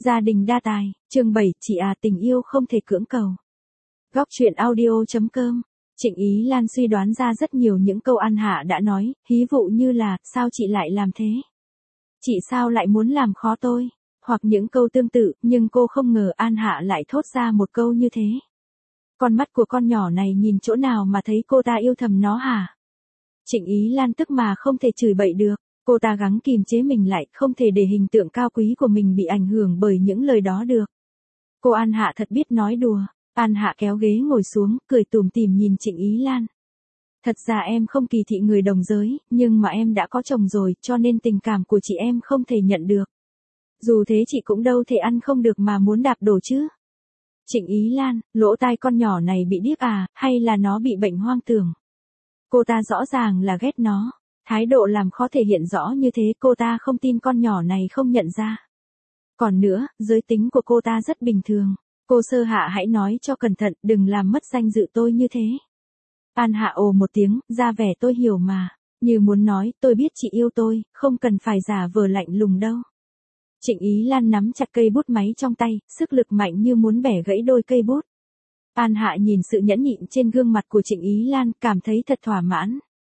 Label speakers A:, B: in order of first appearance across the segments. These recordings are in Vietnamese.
A: Gia đình đa tài, chương 7, chị à tình yêu không thể cưỡng cầu. Góc truyện audio.com. Trịnh Ý Lan suy đoán ra rất nhiều những câu An Hạ đã nói, ví dụ như là, sao chị lại làm thế? Chị sao lại muốn làm khó tôi? Hoặc những câu tương tự, nhưng cô không ngờ An Hạ lại thốt ra một câu như thế. Con mắt của con nhỏ này nhìn chỗ nào mà thấy cô ta yêu thầm nó hả? Trịnh Ý Lan tức mà không thể chửi bậy được. Cô ta gắng kìm chế mình lại, không thể để hình tượng cao quý của mình bị ảnh hưởng bởi những lời đó được. Cô An Hạ thật biết nói đùa. An Hạ kéo ghế ngồi xuống, cười tủm tỉm nhìn Trịnh Ý Lan. Thật ra em không kỳ thị người đồng giới, nhưng mà em đã có chồng rồi, cho nên tình cảm của chị em không thể nhận được. Dù thế chị cũng đâu thể ăn không được mà muốn đạp đổ chứ. Trịnh Ý Lan, lỗ tai con nhỏ này bị điếc à, hay là nó bị bệnh hoang tưởng? Cô ta rõ ràng là ghét nó. Thái độ làm khó thể hiện rõ như thế, cô ta không tin con nhỏ này không nhận ra. Còn nữa, giới tính của cô ta rất bình thường. Cô Sơ Hạ hãy nói cho cẩn thận, đừng làm mất danh dự tôi như thế. An Hạ ồ một tiếng, ra vẻ tôi hiểu mà. Như muốn nói, tôi biết chị yêu tôi, không cần phải giả vờ lạnh lùng đâu. Trịnh Ý Lan nắm chặt cây bút máy trong tay, sức lực mạnh như muốn bẻ gãy đôi cây bút. An Hạ nhìn sự nhẫn nhịn trên gương mặt của Trịnh Ý Lan, cảm thấy thật thỏa mãn.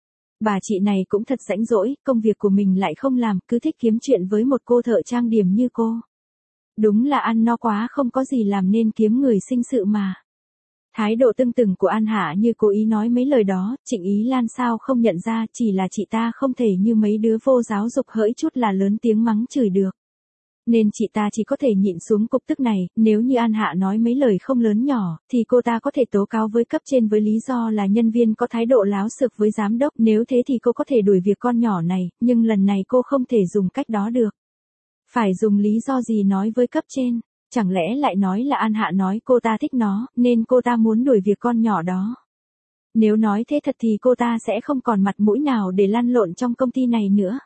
A: Bà chị này cũng thật rãnh rỗi, công việc của mình lại không làm, cứ thích kiếm chuyện với một cô thợ trang điểm như cô. Đúng là ăn no quá không có gì làm nên kiếm người sinh sự mà. Thái độ tưng tửng của An Hạ như cố ý nói mấy lời đó, Trịnh Ý Lan sao không nhận ra, chỉ là chị ta không thể như mấy đứa vô giáo dục hỡi chút là lớn tiếng mắng chửi được. Nên chị ta chỉ có thể nhịn xuống cục tức này, nếu như An Hạ nói mấy lời không lớn nhỏ, thì cô ta có thể tố cáo với cấp trên với lý do là nhân viên có thái độ láo xược với giám đốc, nếu thế thì cô có thể đuổi việc con nhỏ này, nhưng lần này cô không thể dùng cách đó được. Phải dùng lý do gì nói với cấp trên? Chẳng lẽ lại nói là An Hạ nói cô ta thích nó, nên cô ta muốn đuổi việc con nhỏ đó. Nếu nói thế thật thì cô ta sẽ không còn mặt mũi nào để lăn lộn trong công ty này nữa.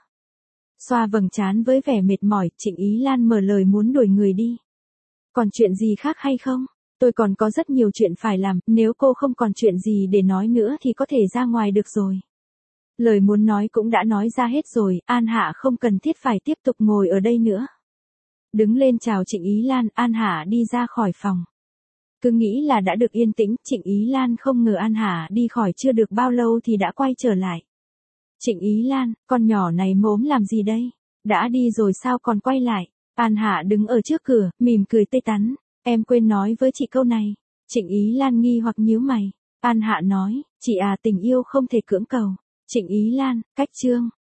A: Xoa vầng trán với vẻ mệt mỏi, Trịnh Ý Lan mở lời muốn đuổi người đi. Còn chuyện gì khác hay không? Tôi còn có rất nhiều chuyện phải làm, nếu cô không còn chuyện gì để nói nữa thì có thể ra ngoài được rồi. Lời muốn nói cũng đã nói ra hết rồi, An Hạ không cần thiết phải tiếp tục ngồi ở đây nữa. Đứng lên chào Trịnh Ý Lan, An Hạ đi ra khỏi phòng. Cứ nghĩ là đã được yên tĩnh, Trịnh Ý Lan không ngờ An Hạ đi khỏi chưa được bao lâu thì đã quay trở lại. Trịnh Ý Lan, con nhỏ này mốm làm gì đây? Đã đi rồi sao còn quay lại? An Hạ đứng ở trước cửa, mỉm cười tươi tắn. Em quên nói với chị câu này. Trịnh Ý Lan nghi hoặc nhíu mày. An Hạ nói, chị à tình yêu không thể cưỡng cầu. Trịnh Ý Lan, cách chương.